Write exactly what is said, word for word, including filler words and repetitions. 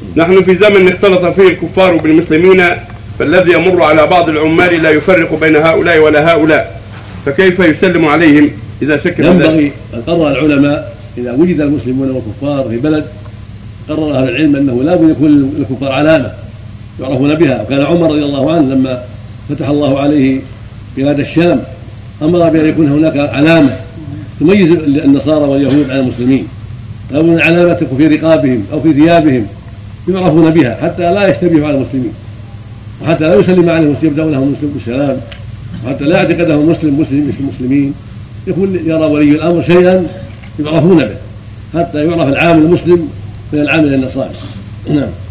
نحن في زمن اختلط فيه الكفار بالمسلمين، فالذي يمر على بعض العمال لا يفرق بين هؤلاء ولا هؤلاء، فكيف يسلم عليهم إذا شك؟ ينبغي أن قرر العلماء إذا وجد المسلمون والكفار في بلد، قرر أهل العلم أنه لا بد يكون للكفار علامة يعرفون بها. وكان عمر رضي الله عنه لما فتح الله عليه بلاد الشام أمر بأن يكون هناك علامة تميز النصارى واليهود عن المسلمين، لا بد من علامة تكون في رقابهم أو في ثيابهم يعرفون بها حتى لا يشتبهوا على المسلمين، وحتى لا يسلم عليهم يبدأ لهم مسلم بالسلام، وحتى لا يعتقده مسلم مسلم مثل المسلمين، يكون يرى ولي الأمر شيئا يعرفون به حتى يعرف العامل المسلم من العامل النصارى. نعم.